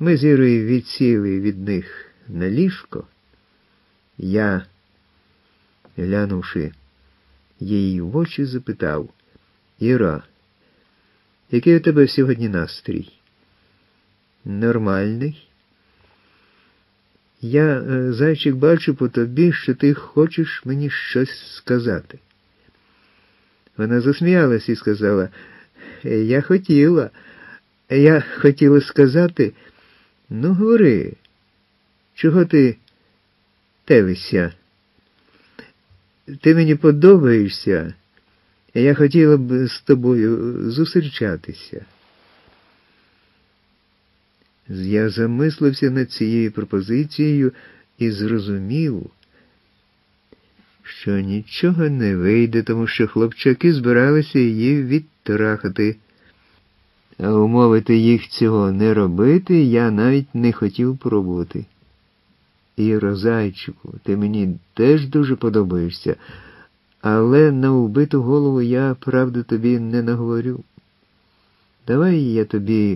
Ми з Ірою відсіли від них на ліжко. Я, глянувши їй в очі, запитав: «Іра, який у тебе сьогодні настрій?» «Нормальний. Я, зайчик, бачу по тобі, що ти хочеш мені щось сказати». Вона засміялась і сказала: Я хотіла сказати, ну, говори, чого ти тевишся? Ти мені подобаєшся, і я хотіла б з тобою зустрічатися». Я замислився над цією пропозицією і зрозумів, що нічого не вийде, тому що хлопчаки збиралися її відтрахати. А умовити їх цього не робити я навіть не хотів пробувати. «Іро, зайчику, ти мені теж дуже подобаєшся, але на вбиту голову я, правда, тобі не наговорю. Давай я тобі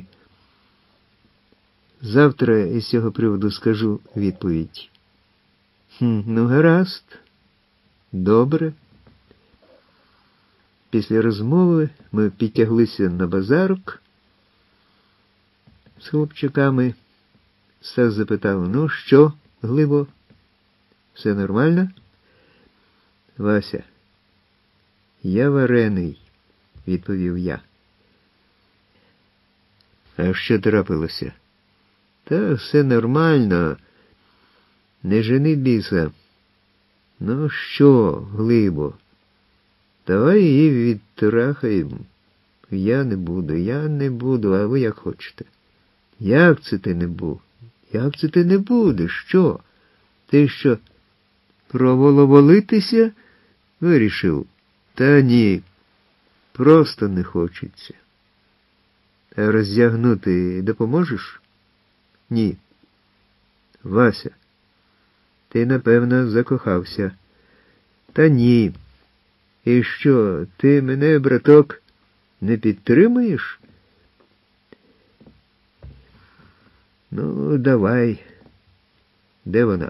завтра із цього приводу скажу відповідь». Ну, гаразд. Добре. Після розмови ми підтяглися на базарок з хлопчаками. Стас запитав: «Ну що, Глибо, все нормально?» «Вася, я варений», – відповів я. «А що трапилося?» «Та все нормально. Не жени біса». «Ну що, Глибо, давай її відтрахаємо». Я не буду, а ви як хочете». «Як це ти не був? Як це ти не будеш? Що? Ти що, проволоволитися вирішив?» «Та ні, просто не хочеться». «А роздягнути допоможеш?» «Ні». «Вася, ти, напевно, закохався». «Та ні. І що, ти мене, браток, не підтримуєш?» «Ну, давай. Де вона?»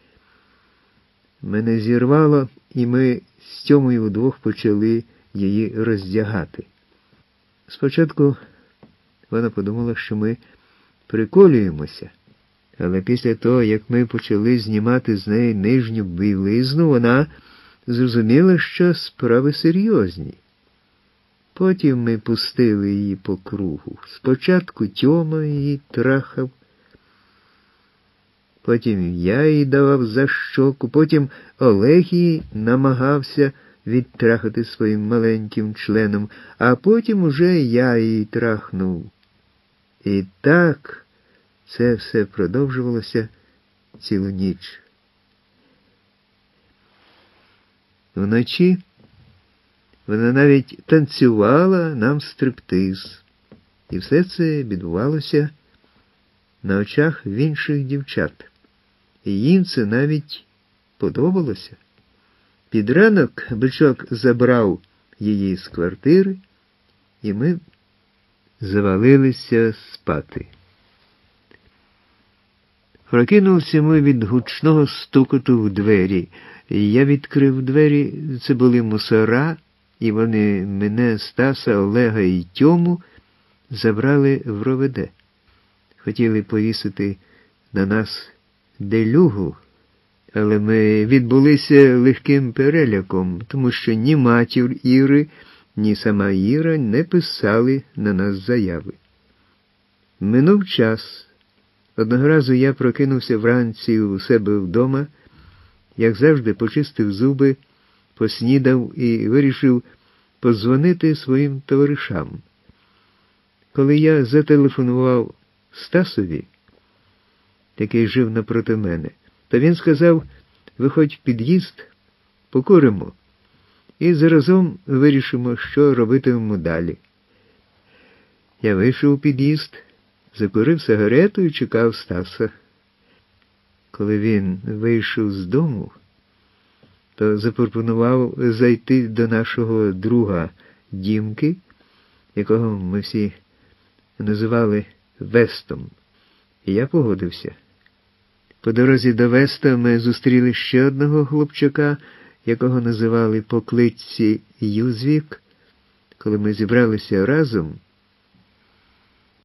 Мене зірвало, і ми з Тьомою вдвох почали її роздягати. Спочатку вона подумала, що ми приколюємося. Але після того, як ми почали знімати з неї нижню білизну, вона зрозуміла, що справи серйозні. Потім ми пустили її по кругу. Спочатку Тьома її трахав, потім я їй давав за щоку, потім Олег її намагався відтрахати своїм маленьким членом, а потім уже я її трахнув. І так це все продовжувалося цілу ніч. Вночі вона навіть танцювала нам стриптиз. І все це відбувалося на очах в інших дівчат. І їм це навіть подобалося. Під ранок Бичок забрав її з квартири, і ми завалилися спати. Прокинувся ми від гучного стукоту в двері. Я відкрив двері, це були мусора, і вони мене, Стаса, Олега і Тьому забрали в РОВД. Хотіли повісити на нас делюгу, але ми відбулися легким переляком, тому що ні матір Іри, ні сама Іра не писали на нас заяви. Минув час. Одного разу я прокинувся вранці у себе вдома, як завжди почистив зуби, поснідав і вирішив подзвонити своїм товаришам. Коли я зателефонував Стасові, який жив напроти мене, то він сказав: «Виходь в під'їзд, покуримо і заразом вирішимо, що робитимемо далі». Я вийшов у під'їзд, закурив сигарету і чекав Стаса. Коли він вийшов з дому, то запропонував зайти до нашого друга Дімки, якого ми всі називали Вестом. І я погодився. По дорозі до Веста ми зустріли ще одного хлопчака, якого називали по кличці Юзвік. Коли ми зібралися разом,